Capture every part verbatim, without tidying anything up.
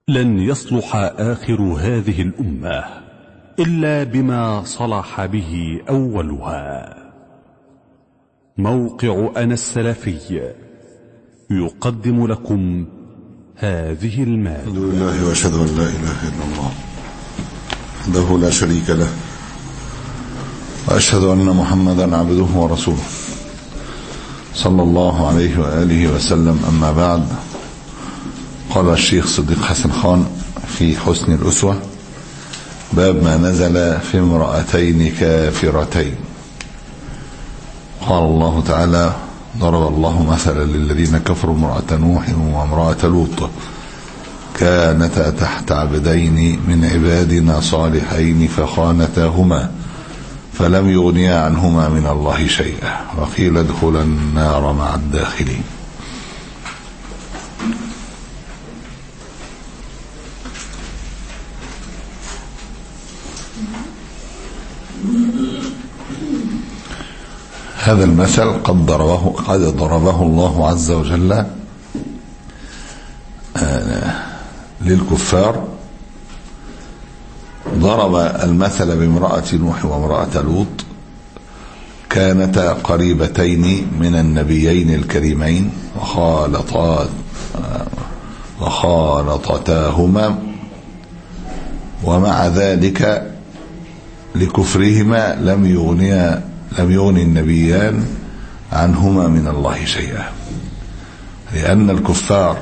لن يصلح آخر هذه الأمة إلا بما صلح به أولها. موقع أنا السلفي يقدم لكم هذه المادة. الحمد لله وأشهد أن لا إله إلا الله وحده لا شريك له، وأشهد أن محمدا عبده ورسوله صلى الله عليه وآله وسلم. أما بعد، قال الشيخ صديق حسن خان في حسن الأسوة: باب ما نزل في امرأتين كافرتين. قال الله تعالى: ضرب الله مثلا للذين كفروا امرأة نوح وامرأة لوط كانتا تحت عبدين من عبادنا صالحين فخانتاهما فلم يغنيا عنهما من الله شيئا وقيل ادخلا النار مع الداخلين. هذا المثل قد ضربه قد ضربه الله عز وجل للكفار. ضرب المثل بامرأة نوح وامرأة لوط، كانتا قريبتين من النبيين الكريمين وخالطا وخالطتاهما، ومع ذلك لكفرهما لم يغنيا لم يغني النبيان عنهما من الله شيئا، لأن الكفار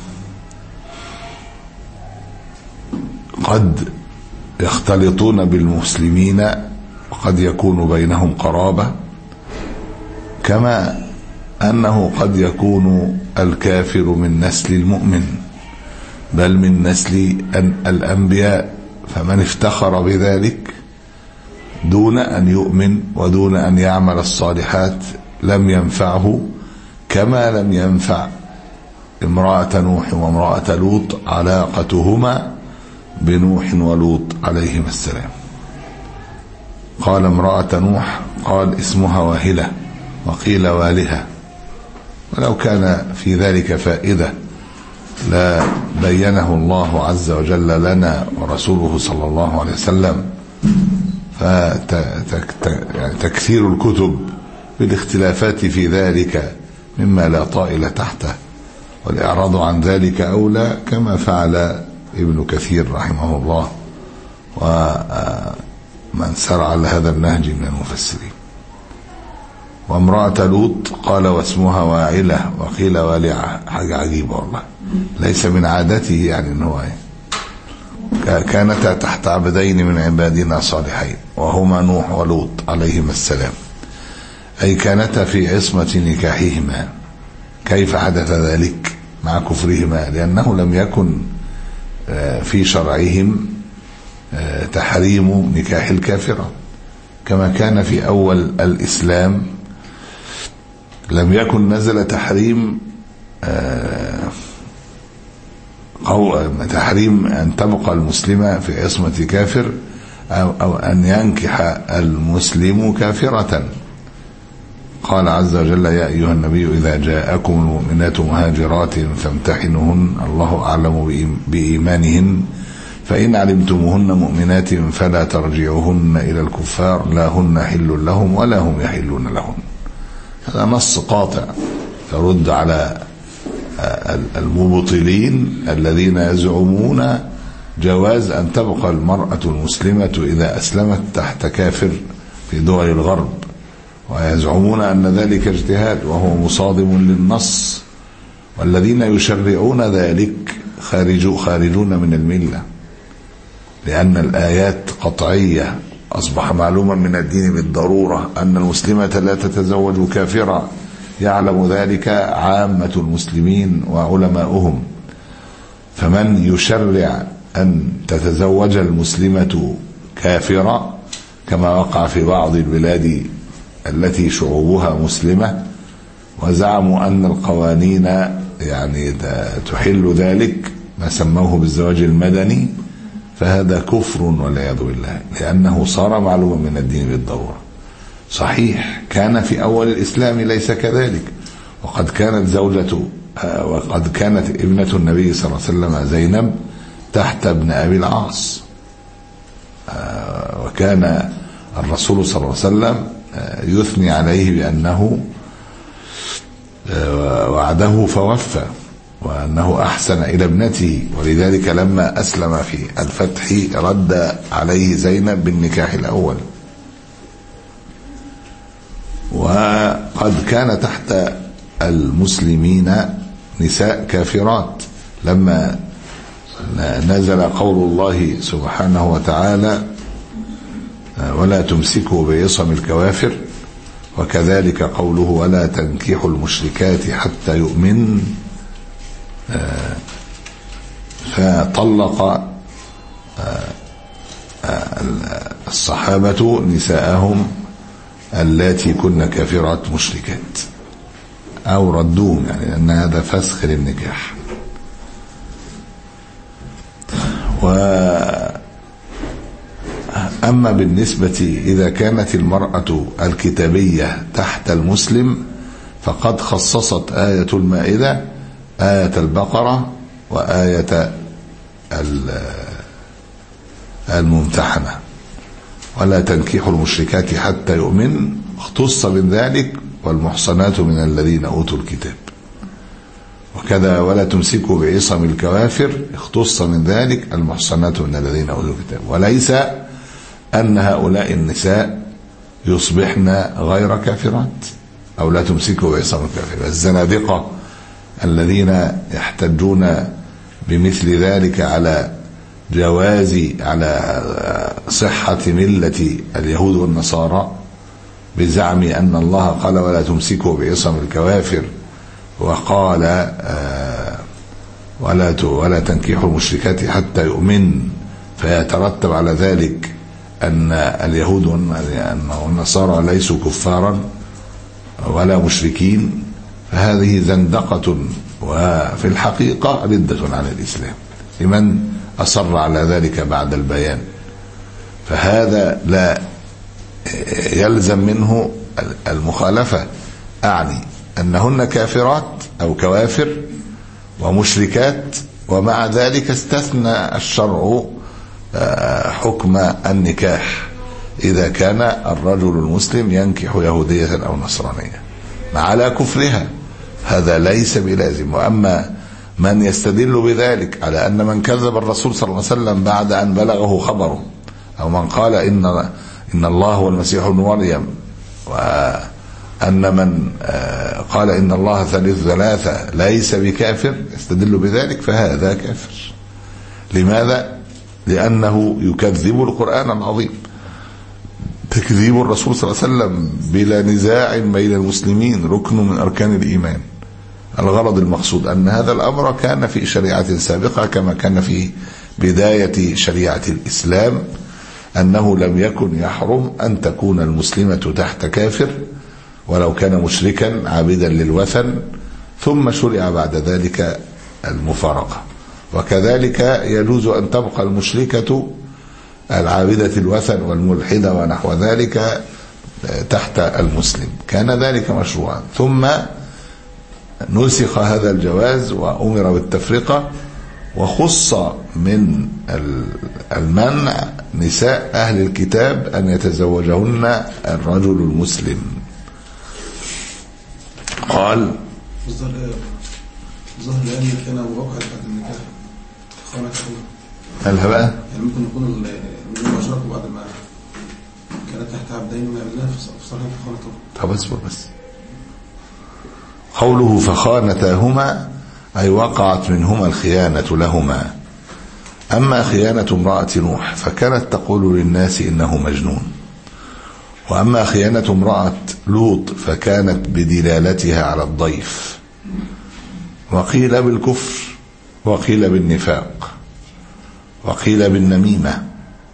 قد يختلطون بالمسلمين وقد يكون بينهم قرابة، كما أنه قد يكون الكافر من نسل المؤمن بل من نسل الأنبياء، فمن افتخر بذلك دون أن يؤمن ودون أن يعمل الصالحات لم ينفعه، كما لم ينفع امرأة نوح وامرأة لوط علاقتهما بنوح ولوط عليهما السلام. قال امرأة نوح قال اسمها واهلة وقيل والهة، ولو كان في ذلك فائدة لا بينه الله عز وجل لنا ورسوله صلى الله عليه وسلم. فتكثير الكتب بالاختلافات في ذلك مما لا طائل تحته، والإعراض عن ذلك أولى، كما فعل ابن كثير رحمه الله ومن سار على هذا النهج من المفسرين. وامرأة لوط قال واسمها واعلة وقيل والعة، حاجة عجيبة والله، ليس من عادته يعني انه كانتا تحت عبدين من عبادنا صالحين وهما نوح ولوط عليهما السلام، أي كانتا في عصمة نكاحهما. كيف حدث ذلك مع كفرهما؟ لأنه لم يكن في شرعهم تحريم نكاح الكافرة، كما كان في أول الإسلام لم يكن نزل تحريم أو تحريم أن تبقى المسلمة في عصمة كافر أو أن ينكح المسلم كافرة. قال عز وجل: يا أيها النبي إذا جاءكم المؤمنات مهاجرات فامتحنوهن الله أعلم بإيمانهن فإن علمتموهن مؤمنات فلا ترجعوهن إلى الكفار لا هن حل لهم ولا هم يحلون لهم. هذا نص قاطع يرد على المبطلين الذين يزعمون جواز أن تبقى المرأة المسلمة إذا أسلمت تحت كافر في دول الغرب، ويزعمون أن ذلك اجتهاد وهو مصادم للنص، والذين يشرعون ذلك خارجوا خارجون من الملة، لأن الآيات قطعية. أصبح معلوما من الدين بالضرورة أن المسلمة لا تتزوج كافرا، يعلم ذلك عامة المسلمين وعلماؤهم، فمن يشرع أن تتزوج المسلمة كافرة كما وقع في بعض البلاد التي شعوبها مسلمة وزعموا أن القوانين يعني تحل ذلك، ما سموه بالزواج المدني، فهذا كفر والعياذ بالله، لأنه صار معلوما من الدين بالضرورة. صحيح كان في أول الإسلام ليس كذلك، وقد كانت زوجة وقد كانت ابنة النبي صلى الله عليه وسلم زينب تحت ابن أبي العاص، وكان الرسول صلى الله عليه وسلم يثني عليه بأنه وعده فوفى، وأنه أحسن إلى ابنته، ولذلك لما أسلم في الفتح رد عليه زينب بالنكاح الأول. وقد كان تحت المسلمين نساء كافرات لما نزل قول الله سبحانه وتعالى ولا تمسكوا بعصم الكوافر، وكذلك قوله ولا تنكحوا المشركات حتى يؤمن، فطلق الصحابة نساءهم اللاتي كن كافرات مشركات أو ردوهم، يعني أن هذا فسخ للنكاح. وأما بالنسبة إذا كانت المرأة الكتابية تحت المسلم فقد خصصت آية المائدة آية البقرة وآية الممتحنة، ولا تنكحوا المشركات حتى يؤمن، اختص من ذلك والمحصنات من الذين أوتوا الكتاب. وكذا ولا تمسكوا بعصم الكوافر، اختص من ذلك المحصنات من الذين أوتوا الكتاب. وليس أن هؤلاء النساء يصبحن غير كافرات، أو لا تمسكوا بعصم الكوافر. الزنادقة الذين يحتجون بمثل ذلك على جواز على صحة ملة اليهود والنصارى بزعم أن الله قال ولا تمسكوا بعصم الكوافر، وقال آه ولا ولا تنكحوا المشركات حتى يؤمن، فيترتب على ذلك أن اليهود والنصارى ليسوا كفارا ولا مشركين، فهذه زندقة وفي الحقيقة ردة عن الإسلام لمن أصر على ذلك بعد البيان. فهذا لا يلزم منه المخالفة، أعني أنهن كافرات أو كوافر ومشركات، ومع ذلك استثنى الشرع حكم النكاح إذا كان الرجل المسلم ينكح يهودية أو نصرانية على كفرها، هذا ليس بلازم. وأما من يستدل بذلك على أن من كذب الرسول صلى الله عليه وسلم بعد أن بلغه خبره، أو من قال إن إن الله هو المسيح ابن مريم، وأن من قال إن الله ثالث ثلاثة ليس بكافر، يستدل بذلك، فهذا كافر. لماذا؟ لأنه يكذب القرآن العظيم. تكذيب الرسول صلى الله عليه وسلم بلا نزاع بين المسلمين ركن من أركان الإيمان. الغرض المقصود أن هذا الأمر كان في شريعة سابقة كما كان في بداية شريعة الإسلام، أنه لم يكن يحرم أن تكون المسلمة تحت كافر ولو كان مشركا عابدا للوثن، ثم شرع بعد ذلك المفارقة. وكذلك يجوز أن تبقى المشركة العابدة الوثن والملحدة ونحو ذلك تحت المسلم، كان ذلك مشروعا. ثم نسخ هذا الجواز وأمر بالتفرقة، وخص من المنع نساء أهل الكتاب أن يتزوجهن الرجل المسلم. قال ظهر الآن كان موقع بعد النكاح خانة قالها بقى، يعني ممكن يكون المؤمنين أشركوا بعد ما كانت تحت عبدين من أبناء فصارت خانته. طب اصبر بس. قوله فخانتاهما أي وقعت منهما الخيانة لهما. أما خيانة امرأة نوح فكانت تقول للناس إنه مجنون، وأما خيانة امرأة لوط فكانت بدلالتها على الضيف، وقيل بالكفر، وقيل بالنفاق، وقيل بالنميمة.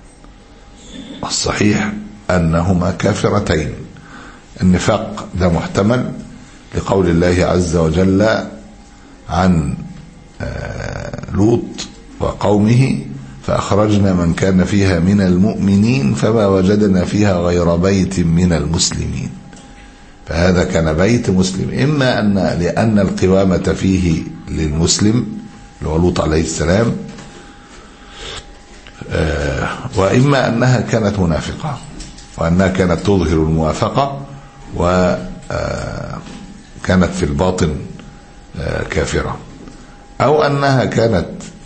الصحيح أنهما كافرتين. النفاق ده محتمل لقول الله عز وجل عن لوط وقومه فأخرجنا من كان فيها من المؤمنين فما وجدنا فيها غير بيت من المسلمين. فهذا كان بيت مسلم، إما أن لأن القوامة فيه للمسلم اللي هو لوط عليه السلام، وإما أنها كانت منافقة وأنها كانت تظهر الموافقة وكانت في الباطن كافرة، أو أنها كانت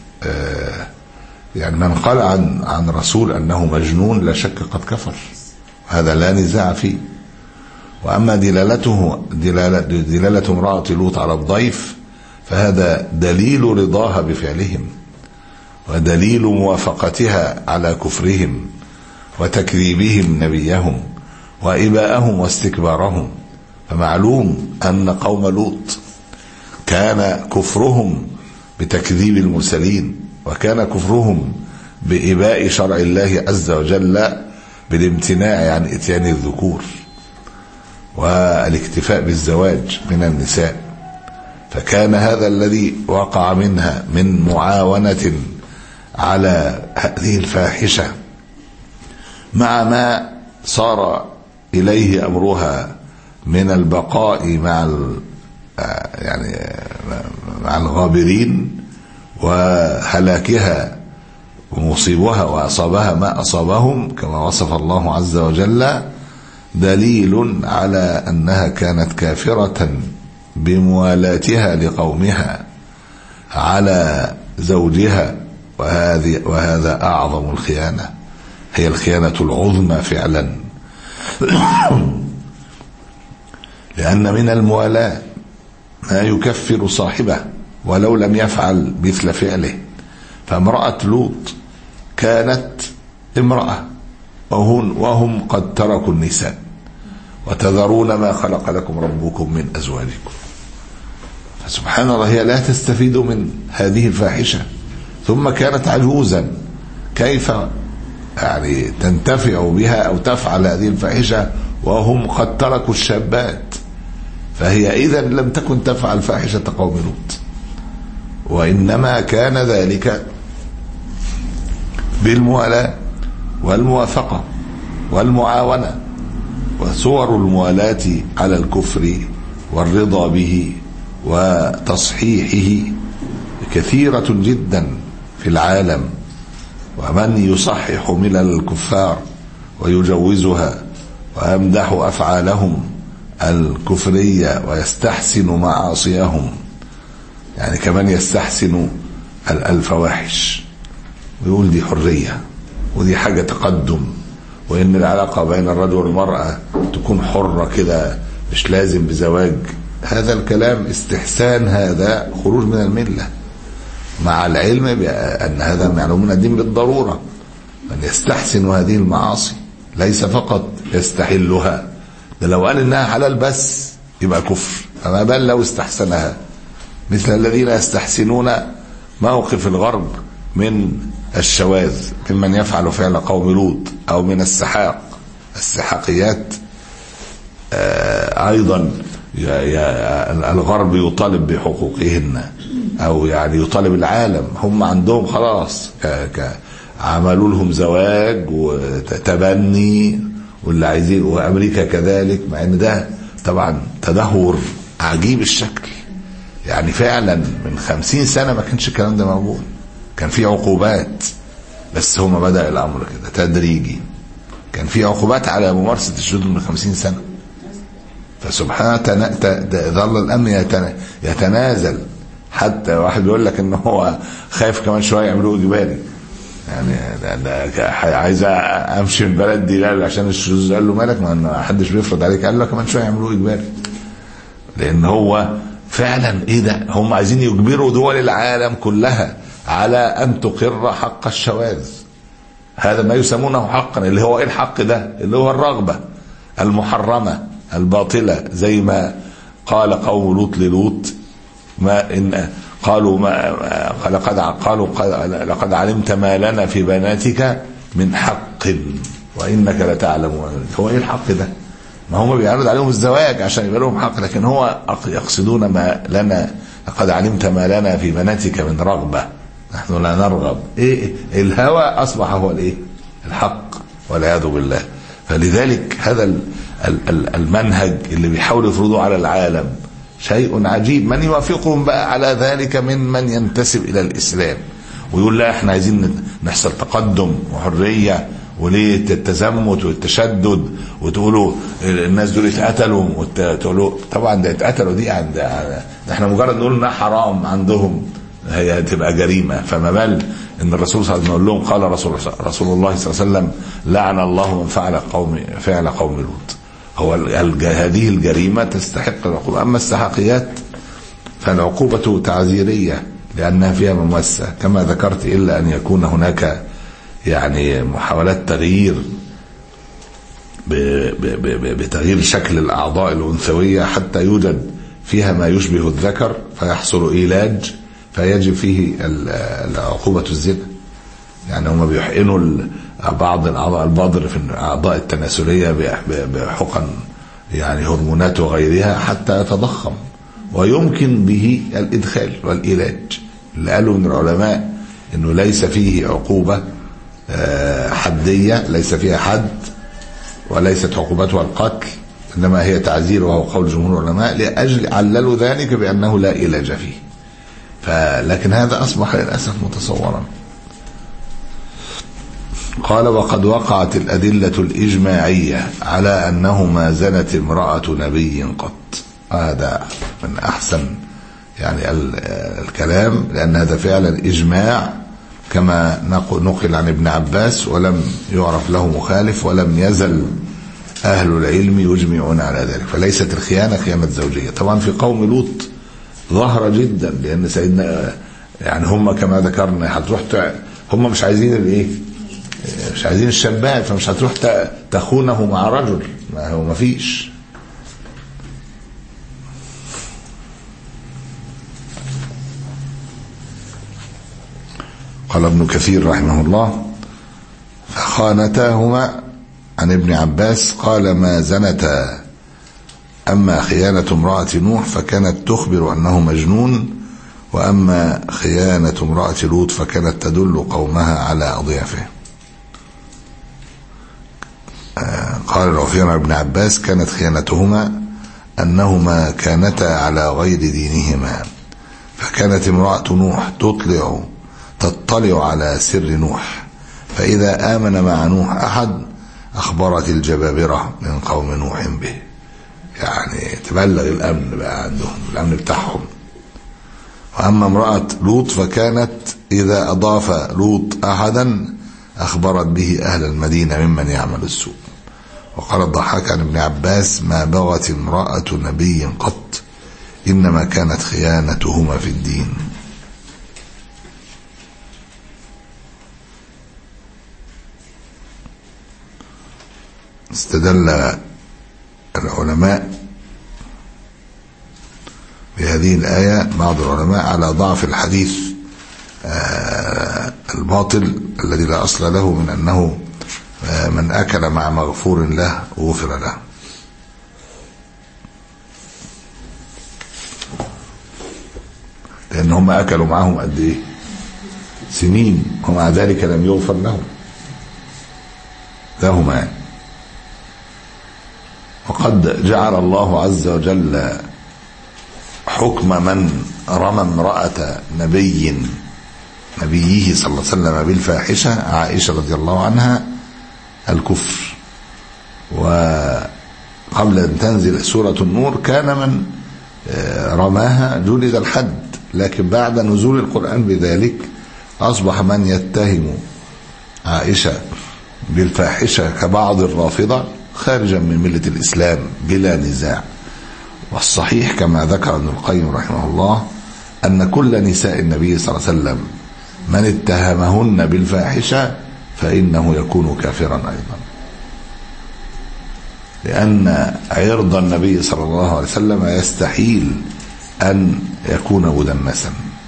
يعني من قال عن عن رسول أنه مجنون لا شك قد كفر، هذا لا نزاع فيه. وأما دلالته دلالة, دلالة امرأة لوط على الضيف فهذا دليل رضاها بفعلهم ودليل موافقتها على كفرهم وتكذيبهم نبيهم وإباءهم واستكبارهم. فمعلوم أن قوم لوط كان كفرهم بتكذيب المرسلين، وكان كفرهم بإباء شرع الله عز وجل بالامتناع عن إتيان الذكور والاكتفاء بالزواج من النساء. فكان هذا الذي وقع منها من معاونة على هذه الفاحشة مع ما صار إليه أمرها من البقاء مع يعني مع الغابرين وهلاكها ومصيبها وأصابها ما أصابهم كما وصف الله عز وجل، دليل على أنها كانت كافرة بموالاتها لقومها على زوجها، وهذه وهذا أعظم الخيانة، هي الخيانة العظمى فعلا. لأن من الموالاة ما يكفر صاحبه ولو لم يفعل مثل فعله. فامرأة لوط كانت امرأة وهم, وهم قد تركوا النساء وتذرون ما خلق لكم ربكم من أزواجكم، فسبحان الله هي لا تستفيد من هذه الفاحشة، ثم كانت عجوزا، كيف يعني تنتفع بها أو تفعل هذه الفاحشة وهم قد تركوا الشابات؟ فهي إذن لم تكن تفعل فاحشة قوم لوط، وإنما كان ذلك بالموالاة والموافقة والمعاونة. وصور الموالاة على الكفر والرضا به وتصحيحه كثيرة جدا في العالم، ومن يصحح من الكفار ويجوزها ويمدح أفعالهم الكفرية ويستحسن معاصيهم، يعني كمان يستحسن الفواحش ويقول دي حرية ودي حاجة تقدم، وإن العلاقة بين الرجل والمرأة تكون حرة كده مش لازم بزواج. هذا الكلام استحسان، هذا خروج من الملة، مع العلم بأن هذا معلوم من الدين بالضرورة. من يستحسن هذه المعاصي ليس فقط يستحلها، ده لو قال إنها حلال بس يبقى كفر، فما بال لو استحسنها، مثل الذين يستحسنون موقف الغرب من الشواذ ممن يفعل فعل قوم لوط، أو من السحاق السحاقيات. آه أيضا الغرب يطالب بحقوقهن، أو يعني يطالب العالم، هم عندهم خلاص عملوا لهم زواج وتبني واللي عايزين، وأمريكا كذلك، مع أن ده طبعا تدهور عجيب الشكل. يعني فعلا من خمسين سنة ما كانش الكلام ده موجود، كان في عقوبات، بس هما بدأ الأمر كده تدريجي، كان في عقوبات على ممارسة الشذوذ من خمسين سنة. فسبحانه ظل الأمر يتنازل، حتى واحد يقول لك إنه هو خايف كمان شوية يعملوه إجباري، يعني عايز أمشي من البلد دي لا عشان الشذوذ، قال له مالك ما حدش بيفرض عليك، قال له كمان شوية يعملوه إجباري، لأن هو فعلا إيه ده، هم عايزين يجبروا دول العالم كلها على أن تقر حق الشواذ. هذا ما يسمونه حقا، اللي هو إيه الحق ده؟ اللي هو الرغبة المحرمة الباطلة، زي ما قال قوم لوط للوط، ما إن قالوا ما لقد قالوا لقد علمت ما لنا في بناتك من حق وإنك لتعلم. هو إيه الحق ده؟ ما هم بيعرض عليهم الزواج عشان يبقى لهم حق، لكن هو يقصدون ما لنا، لقد علمت ما لنا في بناتك من رغبة، نحن لا نرغب. إيه الهوى أصبح هو الإيه الحق والعياذ بالله. فلذلك هذا المنهج اللي بيحاول يفرضوه على العالم شيء عجيب. من يوافقهم بقى على ذلك من من ينتسب إلى الإسلام ويقول لا احنا عايزين نحصل تقدم وحرية، وليه التزمت والتشدد، وتقولوا الناس دول اتقتلوا، وتقولوا طبعا ده اتقتلوا دي عند احنا مجرد نقول انها حرام عندهم هي تبقى جريمة، فما بال ان الرسول صلى الله عليه وسلم يقول لهم قال رسول, رسول الله صلى الله عليه وسلم لعن الله من فعل قوم فعل قوم لوط. هو هذه الجريمة تستحق العقوبة. اما السحقيات فالعقوبة تعزيرية لانها فيها ممسة كما ذكرت، الا ان يكون هناك يعني محاولات تغيير بتغيير شكل الاعضاء الانثوية حتى يوجد فيها ما يشبه الذكر فيحصل علاج فيجب فيه العقوبة الزنا. يعني هم بيحقنوا بعض الاعضاء البادر في الاعضاء التناسلية بحقن يعني هرمونات وغيرها حتى يتضخم، ويمكن به الادخال والعلاج. اللي قالوا من العلماء انه ليس فيه عقوبة حدية، ليس فيها حد وليست عقوبتها القتل، انما هي تعزير، وهو قول جمهور العلماء، لاجل عللوا ذلك بانه لا علاج فيه. فلكن هذا اصبح للاسف متصورا. قال وقد وقعت الادله الاجماعيه على انه ما زنت امراه نبي قط. هذا من احسن يعني الكلام، لان هذا فعلا اجماع كما نقل عن ابن عباس، ولم يعرف له مخالف، ولم يزل أهل العلم يجمعون على ذلك. فليست الخيانة خيانة زوجية. طبعا في قوم لوط ظهر جدا، لأن سيدنا يعني هم كما ذكرنا هتروح هم مش عايزين الايه، مش عايزين الشباب، فمش هتروح تخونه مع رجل، ما هو ما فيش. قال ابن كثير رحمه الله فخانتاهما عن ابن عباس قال ما زنتا. أما خيانة امرأة نوح فكانت تخبر أنه مجنون، وأما خيانة امرأة لوط فكانت تدل قومها على أضيافه. قال العفير عن ابن عباس كانت خيانتهما أنهما كانتا على غير دينهما، فكانت امرأة نوح تطلع تطلع على سر نوح، فإذا آمن مع نوح أحد أخبرت الجبابرة من قوم نوح به، يعني تبلغ الأمن بقى عندهم، الأمن بتاعهم. وأما امرأة لوط فكانت إذا أضاف لوط أحدا أخبرت به أهل المدينة ممن يعمل السوء. وقال الضحاك عن ابن عباس ما بغت امرأة نبي قط، إنما كانت خيانتهما في الدين. استدل العلماء بهذه الآية، بعض العلماء، على ضعف الحديث الباطل الذي لا أصل له من أنه من أكل مع مغفور له غفر له. لأن هم أكلوا معهم قد إيه سنين، ومع ذلك لم يغفر لهم لهما يعني. وقد جعل الله عز وجل حكم من رمى امرأة نبي نبيه صلى الله عليه وسلم بالفاحشة عائشة رضي الله عنها الكفر. وقبل أن تنزل سورة النور كان من رماها جلد الحد، لكن بعد نزول القرآن بذلك أصبح من يتهم عائشة بالفاحشة كبعض الرافضة خارجا من ملة الإسلام بلا نزاع. والصحيح كما ذكر ابن القيم رحمه الله أن كل نساء النبي صلى الله عليه وسلم من اتهمهن بالفاحشة فإنه يكون كافرا أيضا، لأن عرض النبي صلى الله عليه وسلم يستحيل أن يكون مدنسا.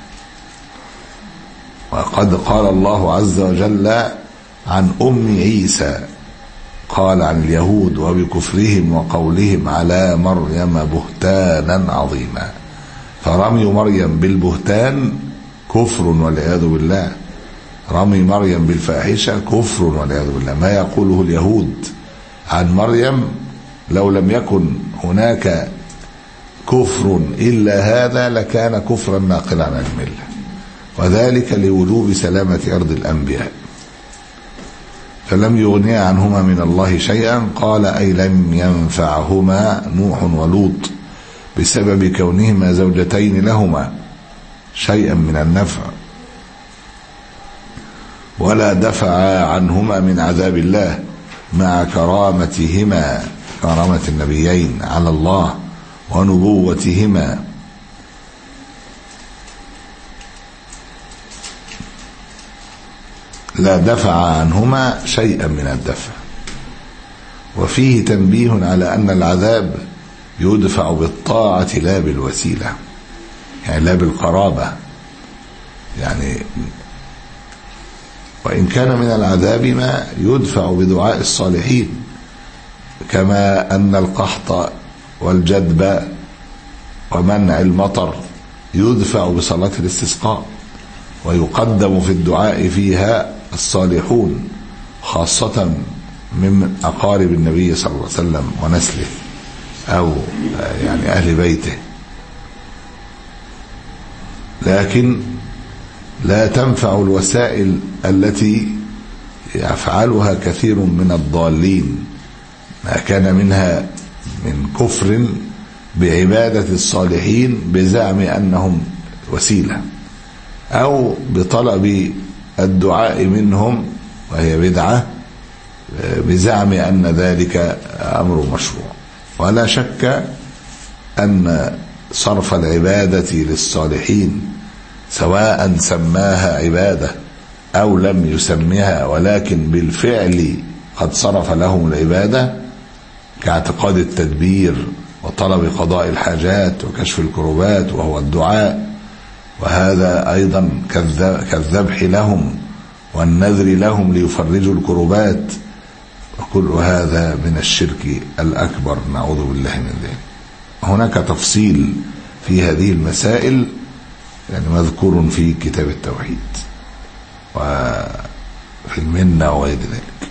وقد قال الله عز وجل عن أم عيسى قال عن اليهود وبكفرهم وقولهم على مريم بهتانا عظيما، فرمي مريم بالبهتان كفر والعياذ بالله، رمي مريم بالفاحشة كفر والعياذ بالله. ما يقوله اليهود عن مريم لو لم يكن هناك كفر إلا هذا لكان كفرا ناقلا عن الملة. وذلك لوجوب سلامة أرض الأنبياء، فلم يغني عنهما من الله شيئا. قال أي لم ينفعهما نوح ولوط بسبب كونهما زوجتين لهما شيئا من النفع، ولا دفع عنهما من عذاب الله مع كرامتهما، كرامة النبيين على الله ونبوتهما، لا دفع عنهما شيئا من الدفع. وفيه تنبيه على أن العذاب يدفع بالطاعة لا بالوسيلة، يعني لا بالقرابة. يعني وإن كان من العذاب ما يدفع بدعاء الصالحين، كما أن القحط والجدب ومنع المطر يدفع بصلاة الاستسقاء، ويقدم في الدعاء فيها الصالحون خاصة من أقارب النبي صلى الله عليه وسلم ونسله أو يعني أهل بيته. لكن لا تنفع الوسائل التي يفعلها كثير من الضالين، ما كان منها من كفر بعبادة الصالحين بزعم أنهم وسيلة، أو بطلب الدعاء منهم وهي بدعة بزعم أن ذلك أمر مشروع. ولا شك أن صرف العبادة للصالحين سواء سماها عبادة أو لم يسميها، ولكن بالفعل قد صرف لهم العبادة، كاعتقاد التدبير وطلب قضاء الحاجات وكشف الكروبات وهو الدعاء، وهذا أيضا كالذبح لهم والنذر لهم ليفرجوا الكروبات، وكل هذا من الشرك الأكبر، نعوذ بالله من ذلك. هناك تفصيل في هذه المسائل يعني مذكور في كتاب التوحيد وفي المنة وغير ذلك.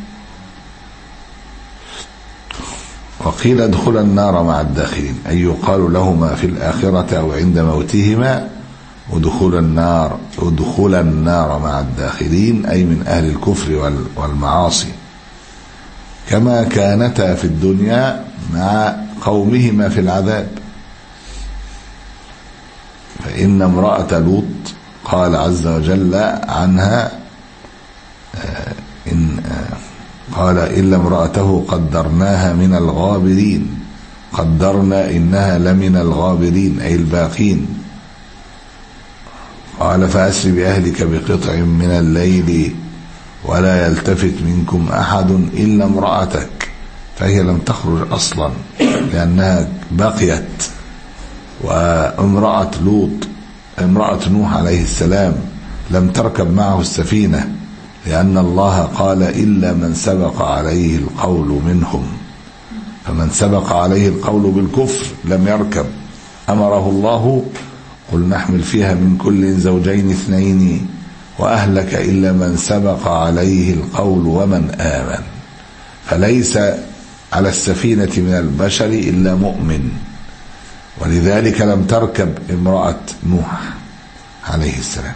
وقيل ادخل النار مع الداخلين، أي يقال لهما في الآخرة أو عند موتهما ودخول النار ودخول النار مع الداخلين، أي من أهل الكفر والمعاصي، كما كانتا في الدنيا مع قومهما في العذاب. فإن امرأة لوط قال عز وجل عنها إن قال إلا امرأته قدرناها من الغابرين، قدرنا إنها لمن الغابرين أي الباقين. قال فأسر بأهلك بقطع من الليل ولا يلتفت منكم أحد إلا امرأتك، فهي لم تخرج أصلا لأنها بقيت. وامرأة لوط امرأة نوح عليه السلام لم تركب معه السفينة، لأن الله قال إلا من سبق عليه القول منهم، فمن سبق عليه القول بالكفر لم يركب. أمره الله قل نحمل فيها من كل زوجين اثنين وأهلك إلا من سبق عليه القول ومن آمن، فليس على السفينة من البشر إلا مؤمن، ولذلك لم تركب امرأة نوح عليه السلام.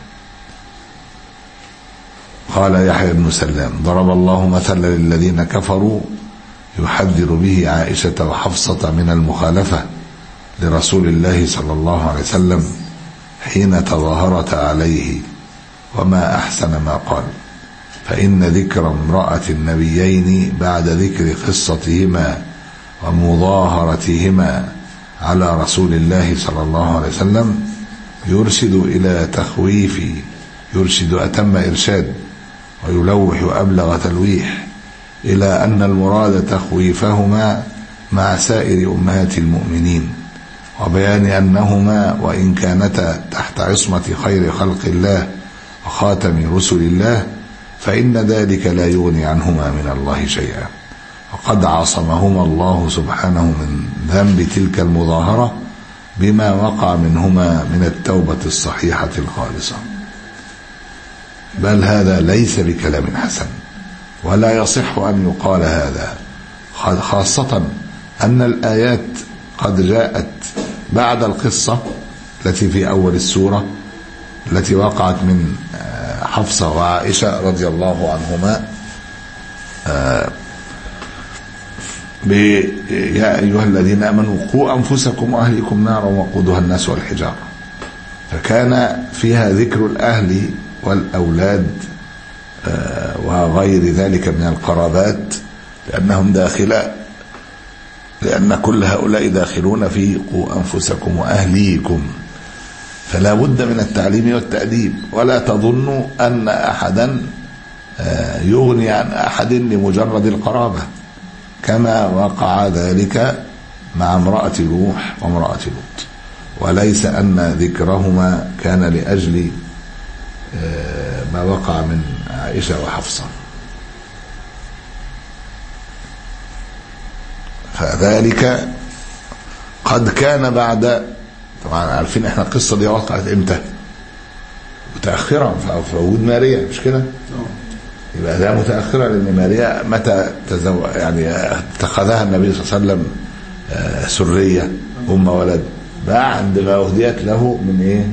قال يحيى بن سلام ضرب الله مثلا للذين كفروا يحذر به عائشة وحفصة من المخالفة لرسول الله صلى الله عليه وسلم حين تظاهرت عليه، وما أحسن ما قال. فإن ذكر امرأة النبيين بعد ذكر قصتهما ومظاهرتهما على رسول الله صلى الله عليه وسلم يرشد إلى تخويف، يرشد أتم إرشاد ويلوح أبلغ تلويح إلى أن المراد تخويفهما مع سائر أمهات المؤمنين، وبيان أنهما وإن كانتا تحت عصمة خير خلق الله وخاتم رسل الله فإن ذلك لا يغني عنهما من الله شيئا، وقد عصمهما الله سبحانه من ذنب تلك المظاهرة بما وقع منهما من التوبة الصحيحة الخالصة. بل هذا ليس بكلام حسن، ولا يصح أن يقال هذا، خاصة أن الآيات قد جاءت بعد القصة التي في أول السورة التي وقعت من حفصة وعائشة رضي الله عنهما يا أيها الذين آمنوا قوا أنفسكم وأهليكم نارا وقودها الناس والحجارة، فكان فيها ذكر الأهل والأولاد وغير ذلك من القرابات لأنهم داخلاء، لأن كل هؤلاء داخلون في قوا أنفسكم وأهليكم، فلا بد من التعليم والتأديب. ولا تظنوا أن أحدا يغني عن أحد لمجرد القرابة، كما وقع ذلك مع امرأة نوح وامرأة لوط، وليس أن ذكرهما كان لأجل ما وقع من عائشة وحفصة. فذلك قد كان بعد، طبعا عارفين احنا القصة دي وقعت امتى؟ متأخرا في وجود ماريا، مش كده؟ يبقى ده متأخرا، لأن ماريا متى تزوج يعني اتخذها النبي صلى الله عليه وسلم سرية أم ولد بعد ما أهديت له من إيه؟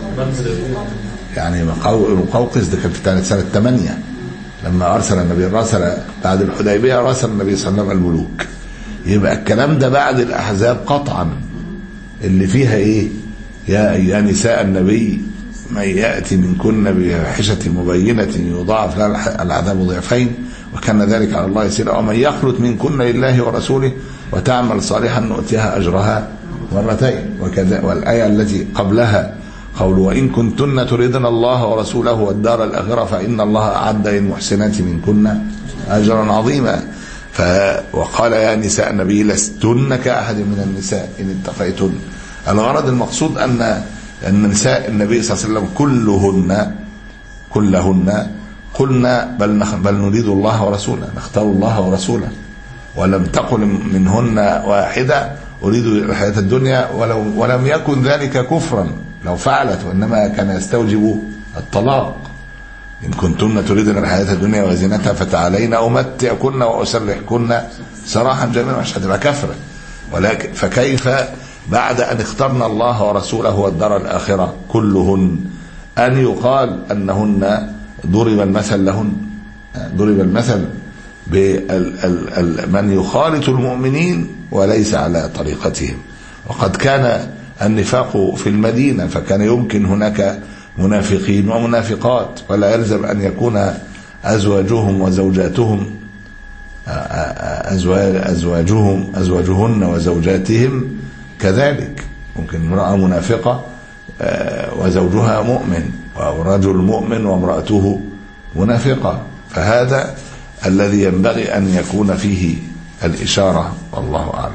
يعني مقوقس، ده كان في سنة ثمانية لما أرسل النبي راسل بعد الحديبية، راسل النبي صلى الله عليه وسلم الملوك. يبقى الكلام ده بعد الأحزاب قطعا، اللي فيها إيه؟ يا أيها نساء النبي من يأتي منكن بفاحشة مبينة يضاعف لها العذاب ضعفين وكان ذلك على الله يسيرا، ومن يخلط منكن لله ورسوله وتعمل صالحا نؤتيها أجرها مرتين. وكذا والآية التي قبلها قول وإن كنتن تريدن الله ورسوله والدار الآخرة فإن الله أعد للمحسنات منكن أجرا عظيما. وقال يا نساء النبي لستن كأحد من النساء إن اتقيتن. الغرض المقصود أن أن نساء النبي صلى الله عليه وسلم كلهن كلهن قلنا بل بل نريد الله ورسوله، نختار الله ورسوله، ولم تقل منهن واحدة أريد الحياة الدنيا، ولو ولم يكن ذلك كفرا لو فعلت، وإنما كان يستوجب الطلاق. إن كنتن تريدن الحياة الدنيا وزينتها فتعالين أمتعكن وأسرحكن سراحا جميلا، مش هتبقى كفرة. ولكن فكيف بعد أن اخترنا الله ورسوله والدار الآخرة كلهن أن يقال أنهن ضرب المثل لهن، ضرب المثل بمن يخالط المؤمنين وليس على طريقتهم. وقد كان النفاق في المدينة، فكان يمكن هناك منافقين ومنافقات، ولا يلزم أن يكون أزواجهم وزوجاتهم أزواج أزواجهم أزواجهن وزوجاتهم كذلك. ممكن امرأة منافقة وزوجها مؤمن، أو رجل مؤمن وامرأته منافقة، فهذا الذي ينبغي أن يكون فيه الإشارة، والله أعلم.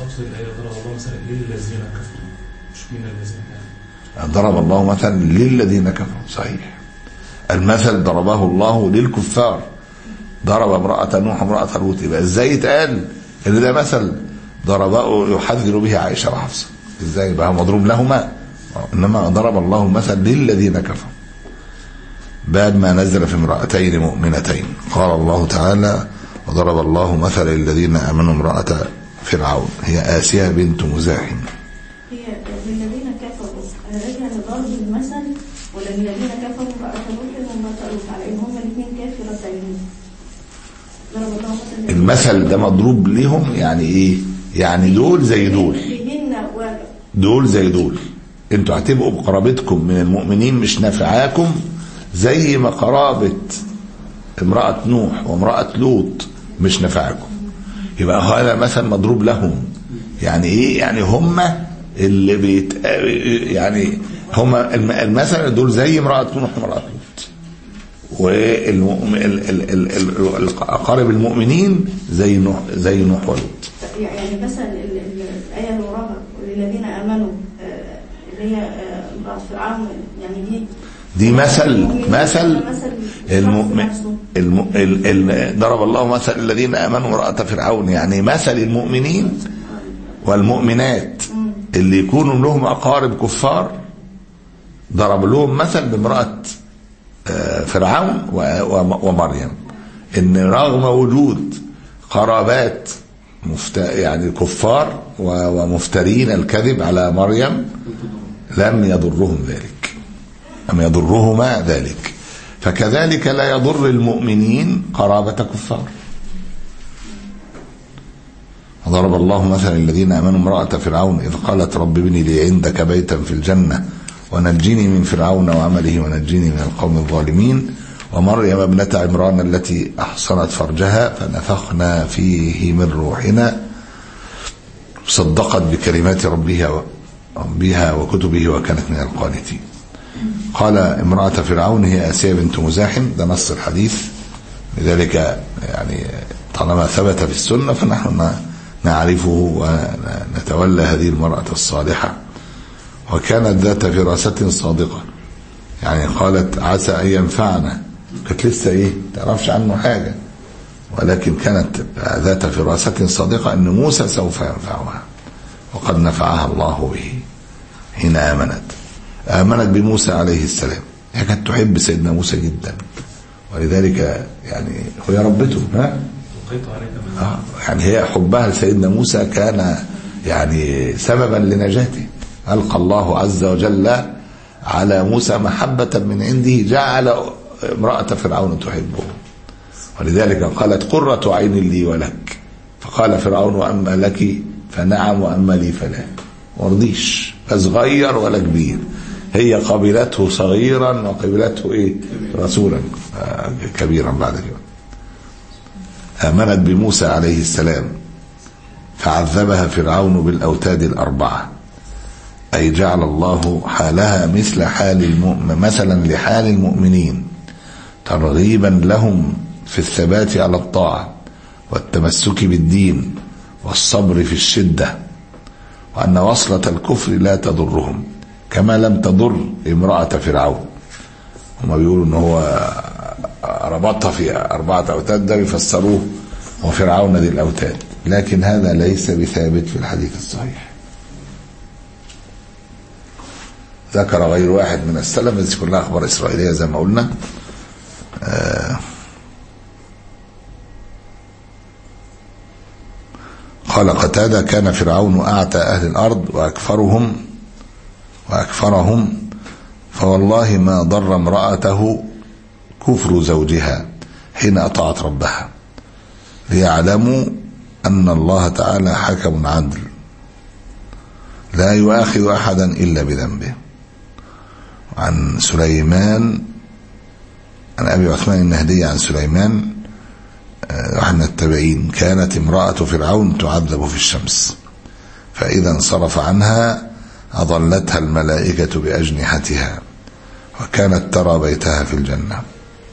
ضرب الله مثلا للذين كفروا، صحيح، المثل ضربه الله للكفار، ضرب امرأة نوح امرأة لوط. يبقى ازاي يتقال ان ده مثل ضربه يحذر به عائشة وحفصة؟ ازاي بقى مضروب لهما؟ انما ضرب الله المثل للذين كفروا. بعد ما نزل في امرأتين مؤمنتين قال الله تعالى وضرب الله مثل للذين آمنوا امرأة فرعون هي آسيا بنت مزاحم. هي للذين كفروا رجع لضرب المثل، وللذين كفروا امرأة لوط وامرأة لوط على ان هم الاثنين كافرتين. ضرب الله مثل المثل ده مضروب لهم، يعني ايه؟ يعني دول زي دول، دول زي دول. انتوا هتبقوا بقرابتكم من المؤمنين مش نافعاكم زي ما قرابة امرأة نوح وامرأة لوط مش نافعاكم. يبقى هذا مثل مضروب لهم. يعني ايه؟ يعني هم اللي بيت يعني هم المثل دول زي امرأة نوح وامرأة لوط، والأقارب المؤمنين زي نوح زي نوح ولوط. يعني مثلا الآية اللي وراها والذين آمنوا اللي هي امرأة فرعون، يعني دي دي مثل مثل المؤمن الم... ضرب الله مثل الذين آمنوا امرأة فرعون، يعني مثل المؤمنين والمؤمنات اللي يكونوا لهم أقارب كفار، ضرب لهم مثل بامرأة فرعون ومريم، ان رغم وجود قرابات مفت... يعني كفار ومفترين الكذب على مريم لم يضرهم ذلك. أم يضرهما ذلك. فكذلك لا يضر المؤمنين قرابة كفار. ضرب الله مثلا الذين آمنوا امرأة فرعون إذ قالت رب ابني لي عندك بيتا في الجنة ونجني من فرعون وعمله ونجني من القوم الظالمين ومريم ابنة عمران التي أحصنت فرجها فنفخنا فيه من روحنا صدقت بكلمات ربها ربها وكتبه وكانت من القانتين. قال امرأة فرعون هي آسيا بنت مزاحم، ده نص الحديث، لذلك يعني طالما ثبت في السنة فنحن نعرفه ونتولى هذه المرأة الصالحة. وكانت ذات فراسة صادقة، يعني قالت عسى أن ينفعنا، كانت لسه ايه تعرفش عنه حاجة، ولكن كانت ذات فراسة صادقة أن موسى سوف ينفعها، وقد نفعها الله به حين آمنت آمنت بموسى عليه السلام. هي كانت تحب سيدنا موسى جدا، ولذلك يعني هي ربته ها آه يعني هي حبها لسيدنا موسى كان يعني سببا لنجاته. ألقى الله عز وجل على موسى محبة من عنده جعل امرأة فرعون تحبه، ولذلك قالت قرة عين لي ولك، فقال فرعون وأما لك فنعم وأما لي فلا، ورضيش لا صغير ولا كبير، هي قبلته صغيرا وقبلته ايه رسولا آه كبيرا بعد كده. آمنت بموسى عليه السلام فعذبها فرعون بالأوتاد الأربعة، أي جعل الله حالها مثل حال المؤمن مثلا لحال المؤمنين، ترغيبا لهم في الثبات على الطاعة والتمسك بالدين والصبر في الشدة، وأن وصلة الكفر لا تضرهم كما لم تضر امرأة فرعون. هم بيقولوا ان هو ربطها في أربعة أوتاد، ده بيفسروه وفرعون دي الأوتاد، لكن هذا ليس بثابت في الحديث الصحيح. ذكر غير واحد من السلف، هذه كلها أخبار إسرائيلية زي ما قلنا. آه قال قتادة كان فرعون أعتى أهل الأرض وأكفرهم وأكفرهم فوالله ما ضر امرأته كفر زوجها حين أطاعت ربها، ليعلموا أن الله تعالى حكم عدل لا يؤاخذ أحدا إلا بذنبه. عن سليمان عن أبي عثمان النهدي عن سليمان واحد من التابعين كانت امرأة فرعون تعذب في الشمس، فإذا انصرف عنها أضلتها الملائكة بأجنحتها، وكانت ترى بيتها في الجنة.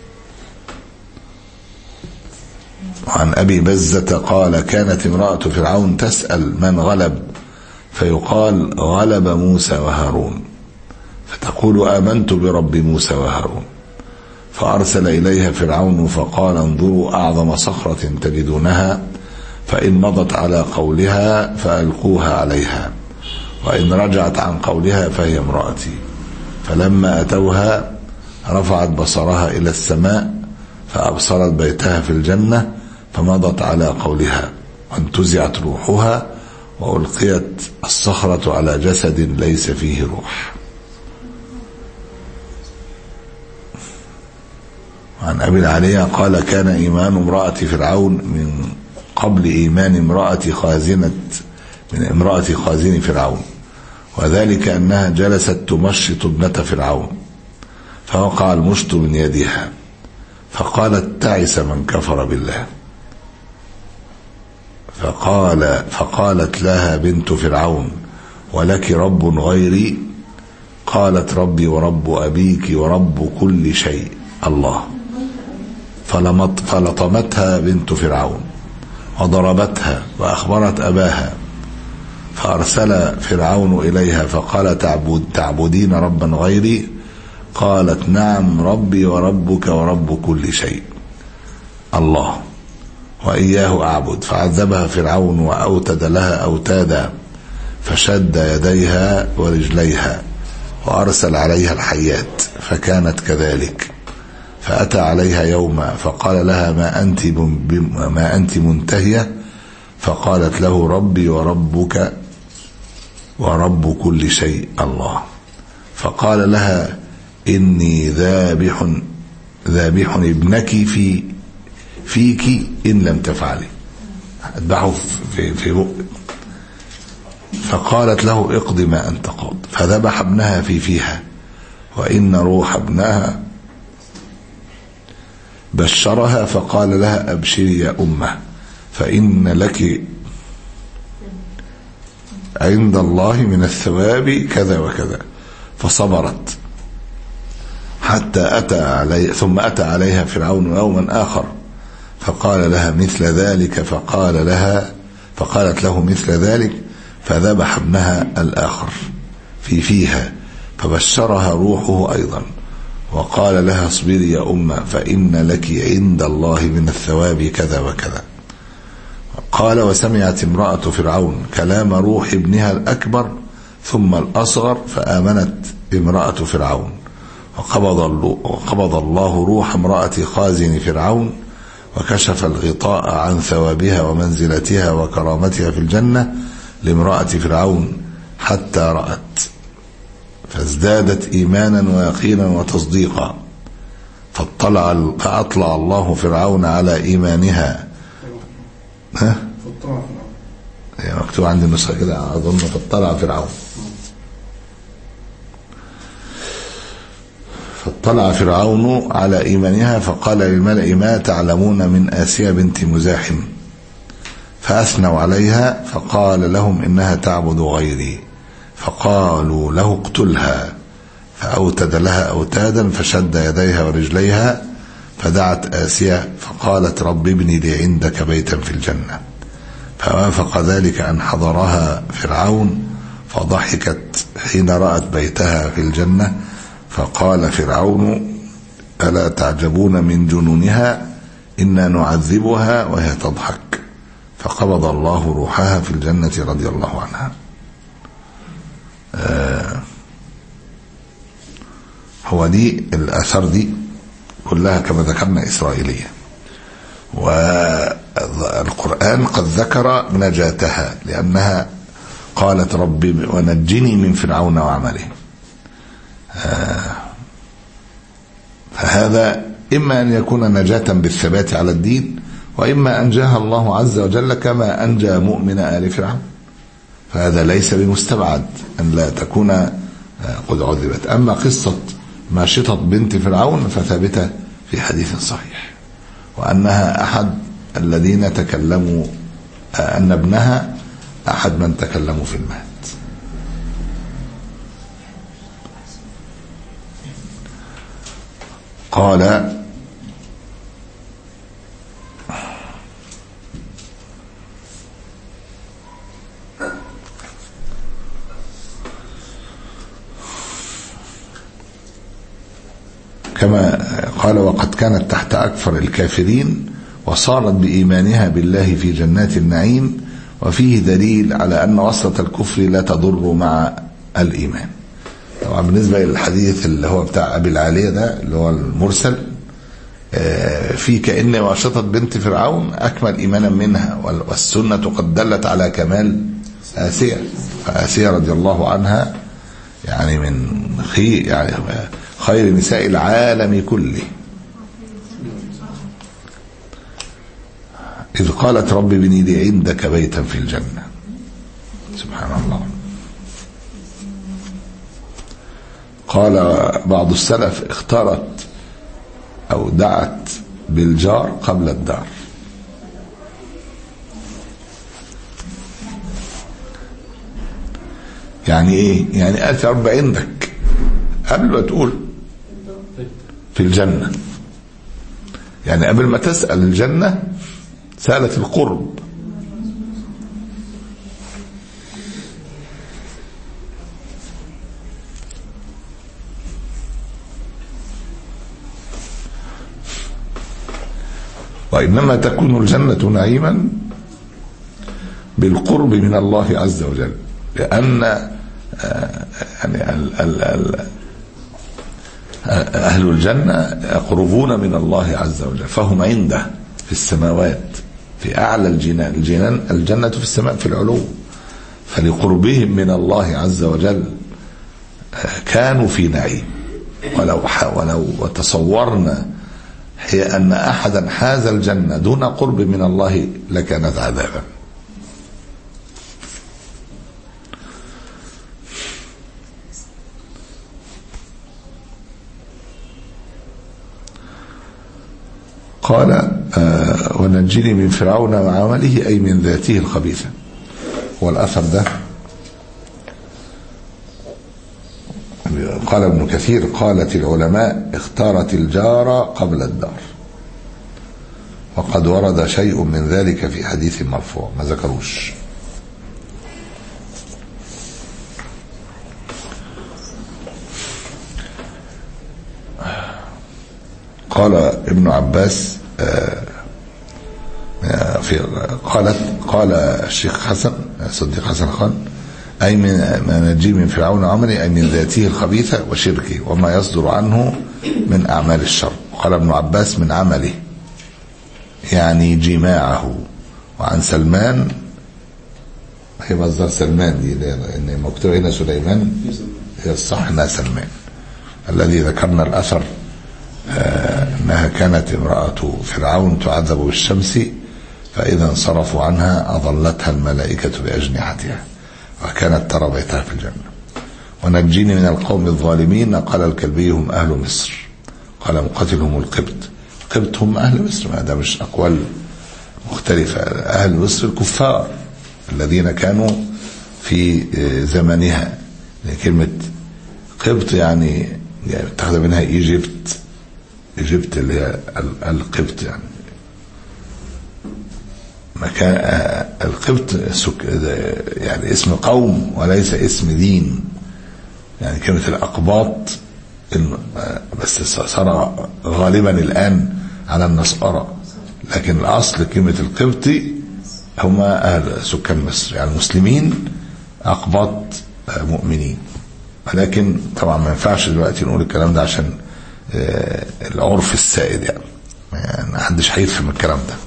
وعن أبي بزة قال كانت امرأة فرعون تسأل من غلب، فيقال غلب موسى وهارون، فتقول آمنت برب موسى وهارون، فأرسل إليها فرعون فقال انظروا أعظم صخرة تجدونها، فإن مضت على قولها فألقوها عليها، وإن رجعت عن قولها فهي امرأتي. فلما أتوها رفعت بصرها إلى السماء فأبصرت بيتها في الجنة، فمضت على قولها وانتزعت روحها وألقيت الصخرة على جسد ليس فيه روح. عن أبي العالية قال كان إيمان امرأة فرعون من قبل إيمان امرأة خازنة من امرأة خازن فرعون، وذلك أنها جلست تمشط ابنة فرعون فوقع المشط من يدها، فقالت تعس من كفر بالله، فقال فقالت لها بنت فرعون ولك رب غيري؟ قالت ربي ورب أبيك ورب كل شيء الله. فلطمتها بنت فرعون وضربتها وأخبرت أباها، فأرسل فرعون إليها فقال تعبد تعبدين ربا غيري؟ قالت نعم ربي وربك ورب كل شيء الله وإياه أعبد. فعذبها فرعون وأوتد لها أوتادا، فشد يديها ورجليها وأرسل عليها الحيات فكانت كذلك. فأتى عليها يوما فقال لها ما أنت ما أنت منتهية؟ فقالت له ربي وربك ورب كل شيء الله. فقال لها إني ذابح ذابح ابنك في فيك إن لم تفعلي، أذبحه في في بق. فقالت له اقض ما أنت قاض، فذبح ابنها في فيها، وإن روح ابنها بشرها فقال لها أبشري يا أمه فإن لك عند الله من الثواب كذا وكذا. فصبرت حتى أتى علي ثم أتى عليها فرعون يوما آخر فقال لها مثل ذلك، فقال لها فقالت له مثل ذلك، فذبح ابنها الآخر في فيها فبشرها روحه أيضا، وقال لها اصبري يا أمة فإن لك عند الله من الثواب كذا وكذا. قال وسمعت امرأة فرعون كلام روح ابنها الأكبر ثم الأصغر فآمنت امرأة فرعون، وقبض الله روح امرأة خازن فرعون وكشف الغطاء عن ثوابها ومنزلتها وكرامتها في الجنة لامرأة فرعون حتى رأت، فازدادت إيمانا ويقينا وتصديقا. فاطلع فأطلع الله فرعون على إيمانها. ها؟ هي مكتوب عندي النسخة كده أظن فاطلع فرعون. فاطلع فرعون على إيمانها فقال للملأ ما تعلمون من آسيا بنت مزاحم، فأثنوا عليها فقال لهم إنها تعبد غيري، فقالوا له اقتلها، فأوتد لها أوتادا فشد يديها ورجليها، فدعت آسيا فقالت رب ابني لي عندك بيتا في الجنة، فوافق ذلك أن حضرها فرعون فضحكت حين رأت بيتها في الجنة. فقال فرعون ألا تعجبون من جنونها إنا نعذبها وهي تضحك، فقبض الله روحها في الجنة رضي الله عنها. آه هو دي الآثار دي كلها كما ذكرنا إسرائيلية، والقرآن قد ذكر نجاتها لأنها قالت ربي ونجني من فرعون وعمله. آه فهذا إما أن يكون نجاة بالثبات على الدين، وإما أنجاها الله عز وجل كما أنجى مؤمن آل فرعون، فهذا ليس بمستبعد أن لا تكون قد عذبت. أما قصة ماشطة بنت فرعون فثابتة في حديث صحيح، وأنها أحد الذين تكلموا أن ابنها أحد من تكلموا في المهد. قال كما قال وقد كانت تحت أكفر الكافرين وصارت بإيمانها بالله في جنات النعيم، وفيه دليل على أن وصلة الكفر لا تضر مع الإيمان. طبعا بالنسبة للحديث اللي هو بتاع أبي العالية ده اللي هو المرسل، في كأن واشطة بنت فرعون أكمل إيمانا منها، والسنة قد دلت على كمال آسيا، فآسيا رضي الله عنها يعني من خير يعني خير نساء العالم كله. إذ قالت رب ابني لي عندك بيتا في الجنة. سبحان الله. قال بعض السلف اختارت أو دعت بالجار قبل الدار. يعني ايه؟ يعني قالت يا رب عندك قبل ما تقول في الجنة، يعني قبل ما تسأل الجنة سألت القرب. وإنما تكون الجنة نعيما بالقرب من الله عز وجل، لأن يعني ال ال ال أهل الجنة يقربون من الله عز وجل، فهم عنده في السماوات في أعلى الجنان. الجنان الجنة في السماء في العلو، فلقربهم من الله عز وجل كانوا في نعيم. ولو ولو تصورنا هي أن أحدا حاز الجنة دون قرب من الله لكانت عذابا. قال آه ونجني من فرعون وعمله أي من ذاته الخبيثة. والأثر ده قال ابن كثير قالت العلماء اختارت الجار قبل الدار، وقد ورد شيء من ذلك في حديث مرفوع ما ذكروش. قال ابن عباس في قالت قال الشيخ حسن صديق حسن خان أي من ما نجي من فرعون عمله أي من ذاته الخبيثة وشركه وما يصدر عنه من أعمال الشر. قال ابن عباس من عمله يعني جماعه. وعن سلمان هي مصدر سلمان دي لأن مكتوب هنا سليمان هي الصح انها سلمان الذي ذكرنا الأثر آه أنها كانت امرأة فرعون تعذب بالشمس فإذا انصرفوا عنها أظلتها الملائكة بأجنحتها وكانت ترى بيتها في الجنة. ونجيني من القوم الظالمين. قال الكلبي هم أهل مصر. قال مقاتل هم القبط. القبط هم أهل مصر، ما ده مش أقوال مختلفة. أهل مصر الكفار الذين كانوا في زمنها. كلمة قبط يعني يعني تاخذ منها إيجيبت إيجيبت اللي هي القبط يعني مكان القبط يعني اسم قوم وليس اسم دين. يعني كلمة الأقباط بس صار غالبا الآن على النصارى، لكن الأصل كلمة القبطي هم أهل سكان مصر يعني المسلمين أقباط مؤمنين. ولكن طبعا ما ينفعش دلوقتي نقول الكلام ده عشان العرف السائد يعني يعني ما حدش هيفهم الكلام ده.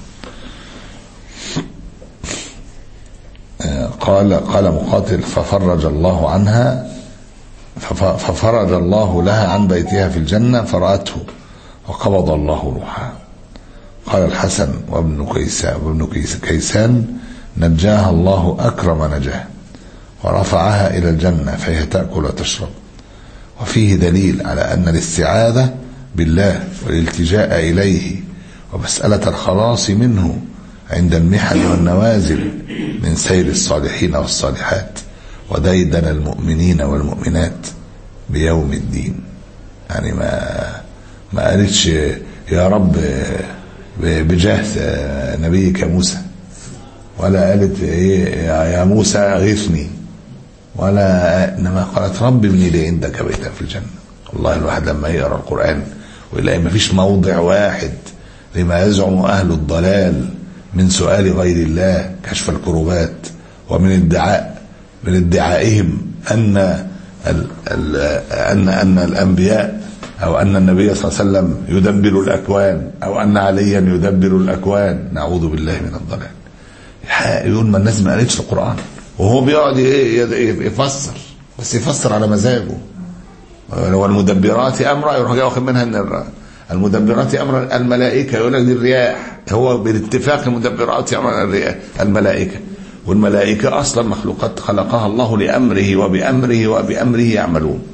قال قال مقاتل ففرج الله عنها ففرج الله لها عن بيتها في الجنة فرأته وقبض الله روحها. قال الحسن وابن كيسان وابن كيسان نجاها الله أكرم نجاه ورفعها إلى الجنة فهي تأكل وتشرب. وفيه دليل على أن الاستعاذة بالله والالتجاء إليه ومسألة الخلاص منه عند المحن والنوازل من سير الصالحين والصالحات وديدن المؤمنين والمؤمنات بيوم الدين. يعني ما ما قالتش يا رب بجاه نبيك موسى، ولا قالت يا موسى اغثني، ولا انما قالت رب ابني لي عندك بيتا في الجنة. والله الواحد لما يقرأ القرآن ويلاقي ما فيش موضع واحد لما يزعم أهل الضلال من سؤال غير الله كشف الكروبات ومن ادعاء من ادعائهم أن ال ال أن أن الأنبياء أو أن النبي صلى الله عليه وسلم يدبر الأكوان أو أن عليا يدبر الأكوان. نعوذ بالله من الضلال. يقول ما الناس ما قالتش القرآن وهو بيقعد يفسر بس يفسر على مزاجه. والمدبرات أمرا يروح جاي واخد منها ان المدبرات أمرا الملائكة يقول لك دي الرياح. هو بالاتفاق المدبرات أمرا الرياح الملائكة، والملائكة أصلا مخلوقات خلقها الله لأمره وبأمره وبأمره يعملون.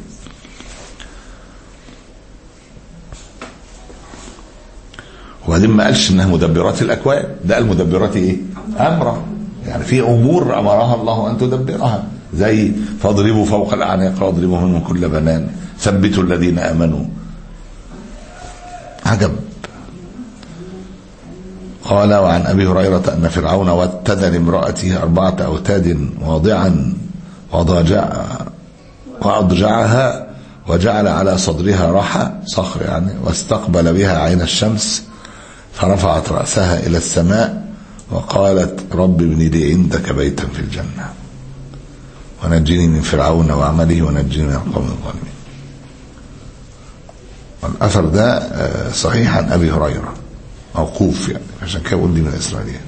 وبعدين ما قالش انها مدبرات الأكوان، ده المدبرات ايه؟ أمرا. يعني في أمور أمرها الله أن تدبرها زي فاضربوا فوق الأعناق واضربوا منهم كل بنان ثبتوا الذين آمنوا. عجب. قال وعن أبي هريرة أن فرعون واتد لامرأته أربعة أوتاد واضعا وضاجع وأضجعها وجعل على صدرها رحى صخر يعني واستقبل بها عين الشمس فرفعت رأسها إلى السماء وقالت رب ابني لي عندك بيتا في الجنة ونجني من فرعون وعمله ونجني من القوم الظالمين. الأثر ده صحيح عن أبي هريرة موقوف يعني عشان كده أقول دي من الإسرائيليات.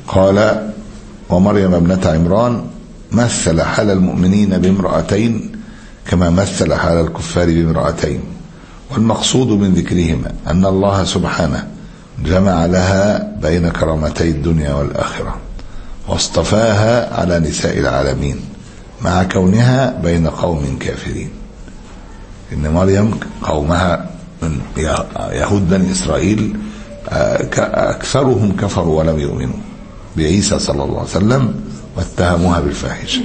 قال: ومريم ابنة عمران مثل حال المؤمنين بامرأتين كما مثل حال الكفار بامرأتين، والمقصود من ذكرهما أن الله سبحانه جمع لها بين كرامتي الدنيا والآخرة واصطفاها على نساء العالمين مع كونها بين قوم كافرين. إن مريم قومها من يهود بني إسرائيل أكثرهم كفروا ولم يؤمنوا بعيسى صلى الله عليه وسلم واتهموها بالفاحشة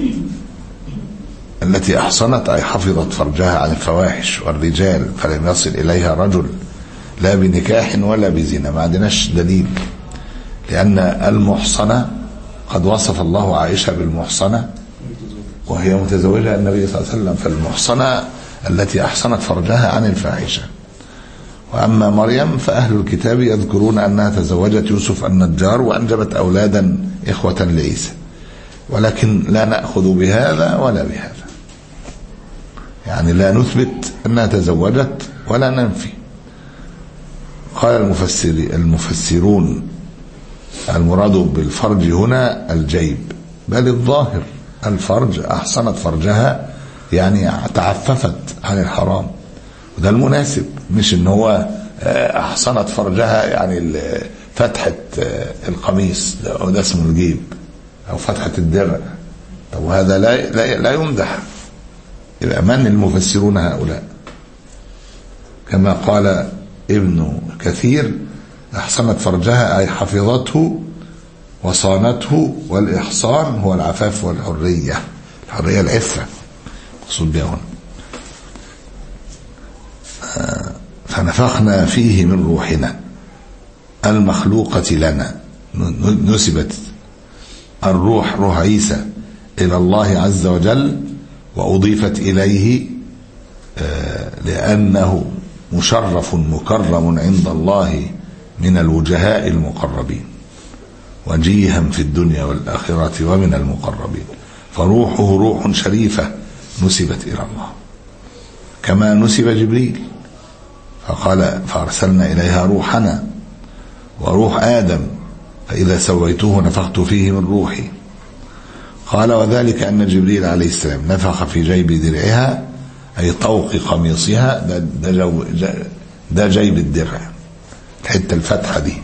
التي أحصنت أي حفظت فرجها عن الفواحش والرجال فلم يصل إليها رجل لا بنكاح ولا بزنا. ما عندناش دليل، لأن المحصنة قد وصف الله عائشة بالمحصنة وهي متزوجة النبي صلى الله عليه وسلم، فالمحصنة التي أحصنت فرجها عن الفاحشة. وأما مريم فأهل الكتاب يذكرون أنها تزوجت يوسف النجار وأنجبت أولادا إخوة لعيسى، ولكن لا نأخذ بهذا ولا بهذا، يعني لا نثبت أنها تزوجت ولا ننفي. قال المفسر المفسرون المراد بالفرج هنا الجيب، بل الظاهر الفرج أحصنت فرجها يعني تعففت عن الحرام، وده المناسب، مش ان هو أحصنت فرجها يعني فتحة القميص ده اسمه الجيب أو فتحة الدرع. طب وهذا لا, لا, لا يمدح. يبقى من المفسرون هؤلاء؟ كما قال ابن كثير: أحصنت فرجها أي حفظته وصانته، والإحصان هو العفاف والحرية، الحرية العفة مقصود بها هنا. فنفخنا فيه من روحنا المخلوقة لنا، نسبت الروح روح عيسى إلى الله عز وجل وأضيفت إليه لأنه مشرف مكرم عند الله من الوجهاء المقربين، وجيها في الدنيا والآخرة ومن المقربين، فروحه روح شريفة نسبت إلى الله، كما نسب جبريل فقال: فأرسلنا إليها روحنا وروح آدم فإذا سويته نفخت فيه من روحي. قال: وذلك أن جبريل عليه السلام نفخ في جيب درعها أي طوق قميصها، ده, ده, جو ده جيب الدرع الحتة الفتحة دي،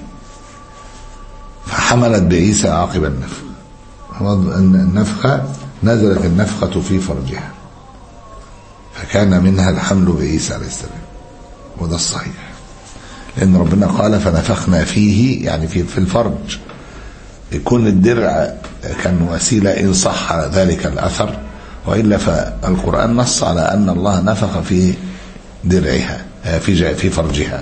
فحملت بعيسى عقب النفخ. النفخة نزلت النفخة في فرجها فكان منها الحمل بعيسى عليه السلام، وده الصحيح، لأن ربنا قال: فنفخنا فيه يعني في, في الفرج. يكون الدرع كان وسيلة إن صح ذلك الأثر، وإلا فالقرآن نص على أن الله نفخ في درعها في في فرجها،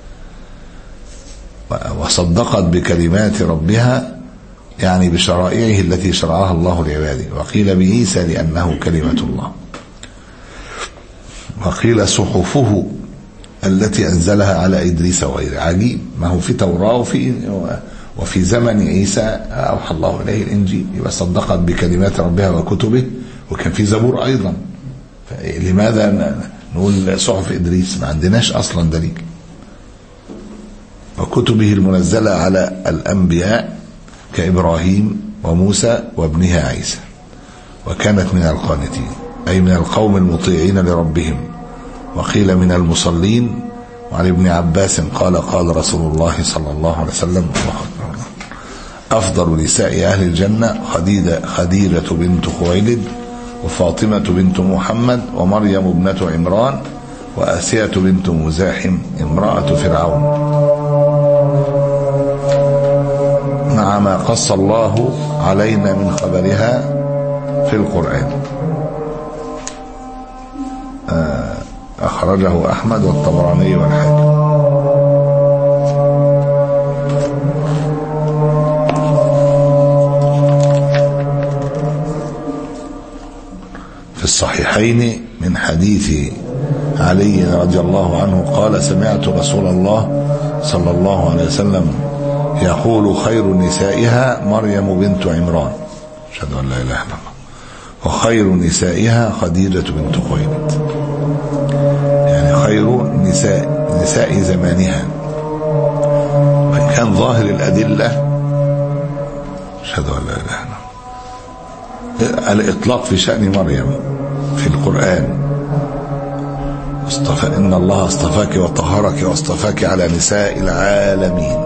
وصدقت بكلمات ربها يعني بشرائعه التي شرعها الله لعباده. وقيل بعيسى لأنه كلمة الله، وقيل صحفه التي أنزلها على إدريس وغيره. عجيب، ما هو في توراة وفي وفي زمن عيسى أوحى الله إليه الإنجيل، يبقى صدقت بكلمات ربها وكتبه، وكان في زبور أيضا. لماذا نقول صحف إدريس؟ ما عندناش أصلا دليل. وكتبه المنزلة على الأنبياء كإبراهيم وموسى وابنها عيسى، وكانت من القانتين أي من القوم المطيعين لربهم. وقيل من المصلين. وعن ابن عباس قال: قال رسول الله صلى الله عليه وسلم: أفضل نساء أهل الجنة خديجة, خديجة بنت خويلد، وفاطمة بنت محمد، ومريم ابنة عمران، وآسية بنت مزاحم امرأة فرعون، مع ما قص الله علينا من خبرها في القرآن. أخرجه أحمد والطبراني والحاكم. في الصحيحين من حديث علي رضي الله عنه قال: سمعت رسول الله صلى الله عليه وسلم يقول: خير نسائها مريم بنت عمران، أشهد أن لا إله إلا الله، وخير نسائها خديجة بنت خويلد، يعني خير نساء نساء زمانها. وإن كان ظاهر الأدلة أشهد أن لا إله إلا الله. الإطلاق في شأن مريم في القرآن، اصطفى إن الله اصطفاك وطهرك واصطفاك على نساء العالمين.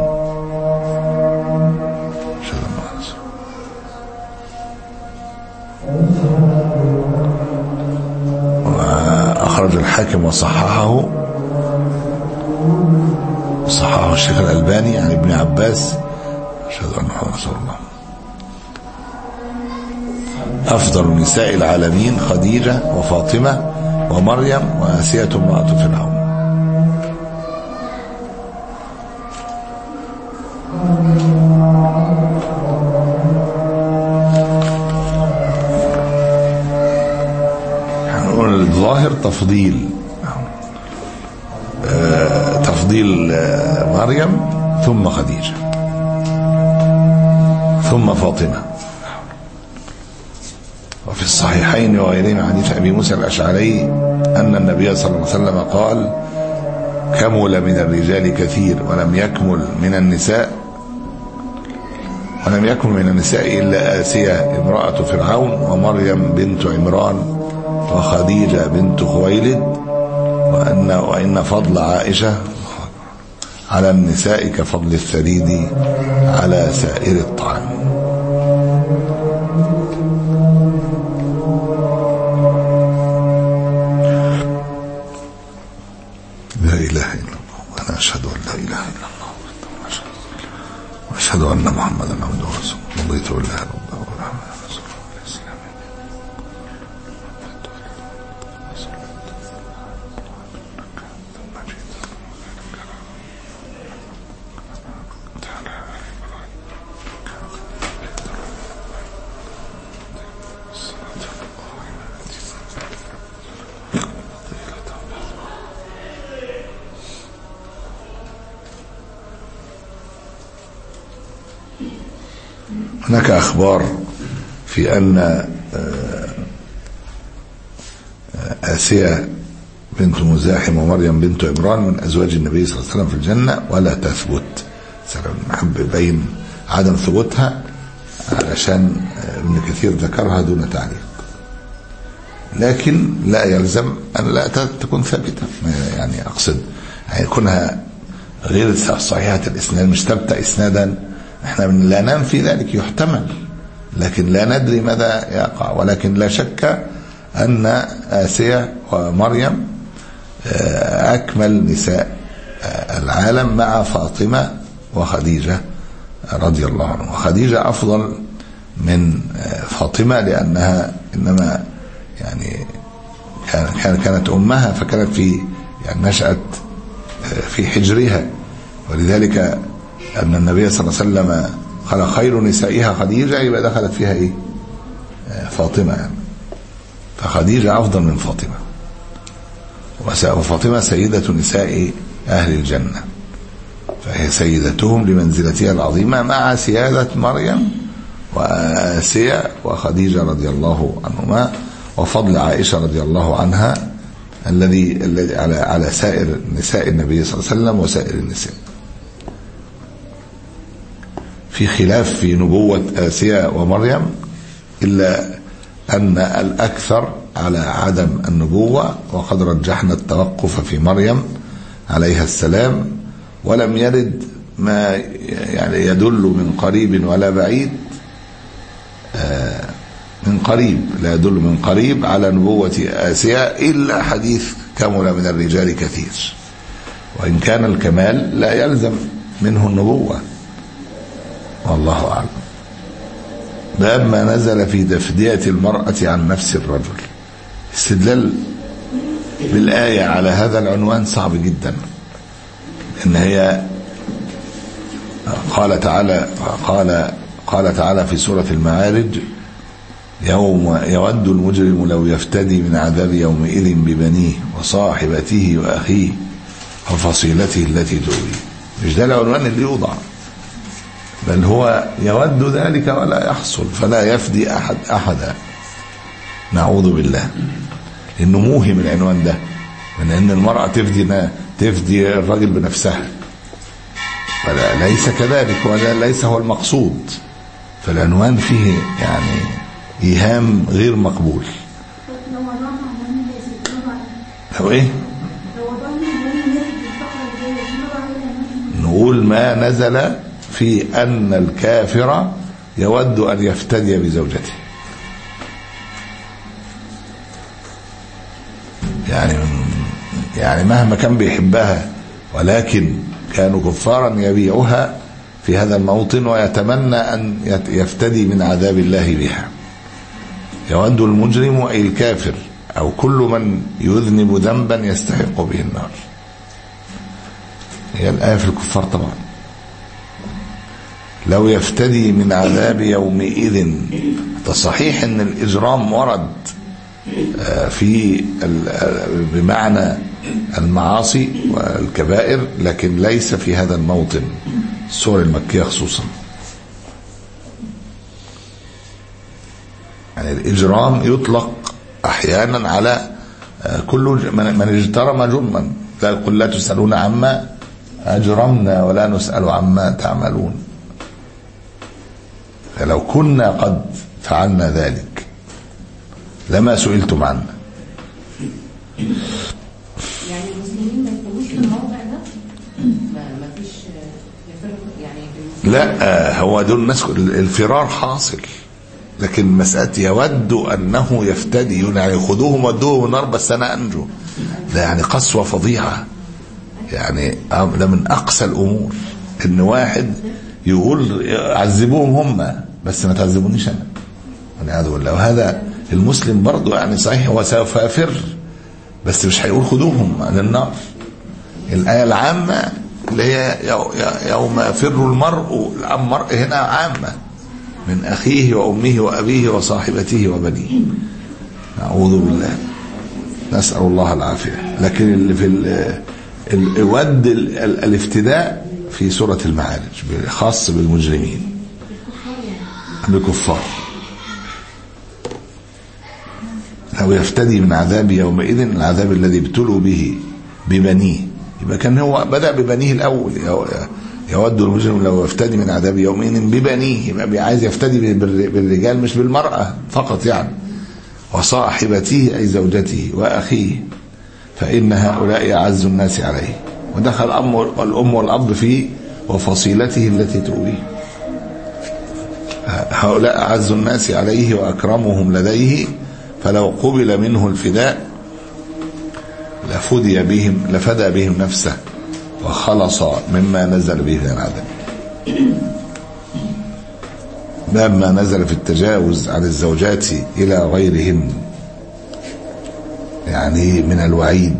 وأخرج الحاكم وصححه صححه الشيخ الألباني عن ابن عباس. أشهد أن محمد رسول الله. أفضل نساء العالمين خديجة وفاطمة ومريم وآسية امرأة فرعون. هنقول الظاهر تفضيل آه تفضيل آه مريم ثم خديجة ثم فاطمة. وفي الصحيحين وغيرهما عن حديث أبي موسى الأشعري أن النبي صلى الله عليه وسلم قال: كمل من الرجال كثير ولم يكمل من النساء ولم يكمل من النساء إلا آسية امرأة فرعون ومريم بنت عمران وخديجة بنت خويلد، وأن وإن فضل عائشة على النساء كفضل الثريد على سائر الطعام. لا إله إلا الله وأنا أشهد أن لا إله إلا الله وأشهد أن محمدا عبده ورسوله. رضيت بالله ربا والرحمن رسوله والإسلام هناك أخبار في أن آسية بنت مزاحم ومريم بنت عمران من أزواج النبي صلى الله عليه وسلم في الجنة ولا تثبت. سلام محب يبين عدم ثبوتها علشان ابن كثير ذكرها دون تعليق، لكن لا يلزم أن لا تكون ثابتة. يعني أقصد يعني كونها غير صحيحة الإسناد مش ثابتة إسنادا، احنا لا ننفي ذلك، يحتمل لكن لا ندري ماذا يقع. ولكن لا شك أن آسية ومريم أكمل نساء العالم مع فاطمة وخديجة رضي الله عنها. وخديجة أفضل من فاطمة لأنها إنما يعني كانت أمها، فكانت في يعني نشأت في حجرها، ولذلك أن النبي صلى الله عليه وسلم قال خير نسائها خديجة، يبقى دخلت فيها إيه؟ فاطمة يعني. فخديجة أفضل من فاطمة، وفاطمة سيدة نساء أهل الجنة، فهي سيدتهم لمنزلتها العظيمة مع سيادة مريم وآسية وخديجة رضي الله عنهما، وفضل عائشة رضي الله عنها الذي الذي على على سائر نساء النبي صلى الله عليه وسلم وسائر النساء. في خلاف في نبوة آسية ومريم، إلا أن الأكثر على عدم النبوة، وقد رجحنا التوقف في مريم عليها السلام، ولم يرد ما يعني يدل من قريب ولا بعيد، من قريب لا يدل من قريب على نبوة آسية إلا حديث كمل من الرجال كثير، وإن كان الكمال لا يلزم منه النبوة، والله أعلم. باب ما نزل في تفدية المرأة عن نفس الرجل. استدلال بالآية على هذا العنوان صعب جدا، إن هي قال تعالى قال قال تعالى في سورة المعارج: يوم يود المجرم لو يفتدي من عذاب يومئذ ببنيه وصاحبته وأخيه وفصيلته التي تؤويه. مش ده العنوان اللي يوضع، بل هو يود ذلك ولا يحصل، فلا يفدي أحد أحدا، نعوذ بالله. لأنه موهم العنوان ده من أن المرأة تفدي تفدي الرجل بنفسها، فلا ليس كذلك، ولا ليس هو المقصود. فالعنوان فيه يعني إيهام غير مقبول. هو إيه؟ نقول ما نزل في أن الكافر يود أن يفتدي بزوجته، يعني يعني مهما كان بيحبها ولكن كانوا كفارا يبيعها في هذا الموطن ويتمنى أن يفتدي من عذاب الله بها. يود المجرم أي الكافر أو كل من يذنب ذنبا يستحق به النار. هي الآية في الكفار طبعا. لو يفتدي من عذاب يومئذ، صحيح ان الإجرام ورد في بمعنى المعاصي والكبائر، لكن ليس في هذا الموطن، السور المكية خصوصا. يعني الإجرام يطلق أحيانا على كل من اجترم جرما، لا يقول لا تسألون عما أجرمنا ولا نسأل عما تعملون. فلو كنا قد فعلنا ذلك لما سئلتم عنه. يعني المسلمين ما يكونوش في الموضع ده، ما فيش يعني. لا، هو دول الناس الفرار حاصل، لكن مسألة يود أنه يفتدي، يعني خذوهم ودوهم النار بس أنا أنجو، ده يعني قسوة فظيعة. يعني ده من أقسى الأمور إن واحد يقول عذبوهم هم بس ما تعذبونيش أنا، والعياذ بالله. وهذا المسلم برضه يعني صحيح هو سوف يفر بس مش هيقول خذوهم للنار. الآية العامة اللي هي يوم يفر المرء، المرء هنا عامة، من أخيه وأمه وأبيه وصاحبته وبنيه. نعوذ بالله، نسأل الله العافية. لكن اللي في الود الافتداء في سورة المعارج خاص بالمجرمين بالكفار. لو يفتدي من عذاب يومئذ، العذاب الذي ابتلوا به ببنيه، يبقى كان هو بدأ ببنيه الأول. يود المجرم لو يفتدي من عذاب يومئذ ببنيه، يبقى عايز يفتدي بالرجال مش بالمرأة فقط يعني. وصاحبته أي زوجته وأخيه، فإن هؤلاء أعز الناس عليه. ودخل الأم والأم والأب فيه وفصيلته التي تؤويه. هؤلاء أعز الناس عليه وأكرمهم لديه، فلو قبل منه الفداء لفدي بهم لفدى بهم نفسه وخلص مما نزل به من العذاب. باب ما نزل في التجاوز عن الزوجات إلى غيرهن، يعني من الوعيد.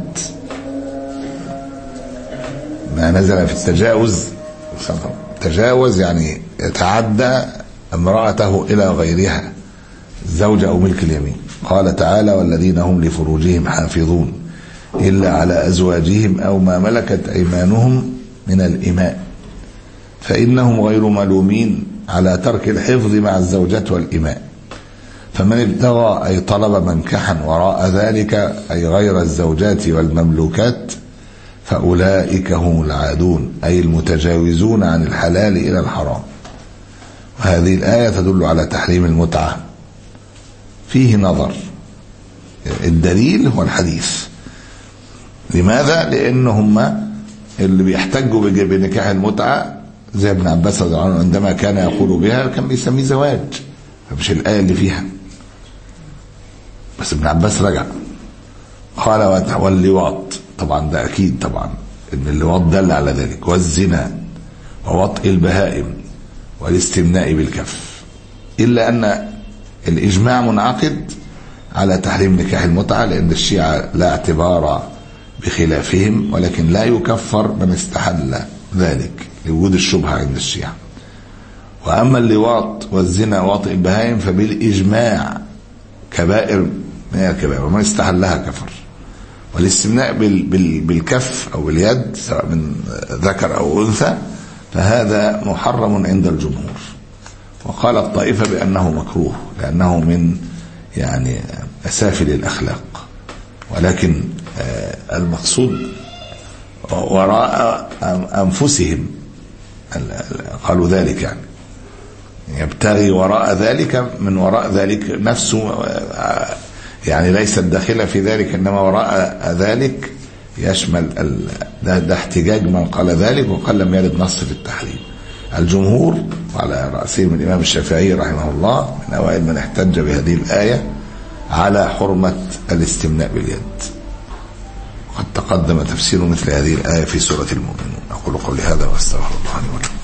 ما نزل في التجاوز، تجاوز يعني يتعدى امرأته إلى غيرها، الزوجة أو ملك اليمين. قال تعالى: والذين هم لفروجهم حافظون إلا على أزواجهم أو ما ملكت أيمانهم من الإماء فإنهم غير ملومين على ترك الحفظ مع الزوجة والإماء. فمن ابتغى أي طلب منكحا وراء ذلك أي غير الزوجات والمملوكات فأولئك هم العادون، أي المتجاوزون عن الحلال إلى الحرام. وهذه الآية تدل على تحريم المتعة. فيه نظر، الدليل هو الحديث. لماذا؟ لأنهم اللي بيحتجوا بنكاح المتعة زي ابن عباس رضي الله عنه عندما كان يقول بها كان بيسميه زواج، فمش الآية اللي فيها. بس ابن عباس رجع قال: واللواط، طبعا ده أكيد طبعا إن اللواط دل على ذلك، والزنا ووطئ البهائم والاستمناء بالكف. إلا أن الإجماع منعقد على تحريم نكاح المتعة، لأن الشيعة لا اعتبار بخلافهم، ولكن لا يكفر من استحل ذلك لوجود الشبهة عند الشيعة. وأما اللواط والزنا ووطئ البهائم فبالإجماع كبائر من الكبائر ومن استحلها كفر. والاستمناء بالكف أو باليد سواء من ذكر أو أنثى فهذا محرم عند الجمهور. وقال الطائفة بأنه مكروه لأنه من يعني أسافل الأخلاق، ولكن المقصود وراء أنفسهم قالوا ذلك يعني. يبتغي وراء ذلك، من وراء ذلك نفسه يعني ليست داخلة في ذلك، إنما وراء ذلك يشمل ده, ده احتجاج من قال ذلك وقال لم يرد نص في التحريم. الجمهور وعلى رأسهم الإمام الشافعي رحمه الله من أوائل من احتج بهذه الآية على حرمة الاستمناء باليد. قد تقدم تفسير مثل هذه الآية في سورة المؤمنون. أقول قولي هذا وأستغفر الله لي ولكم.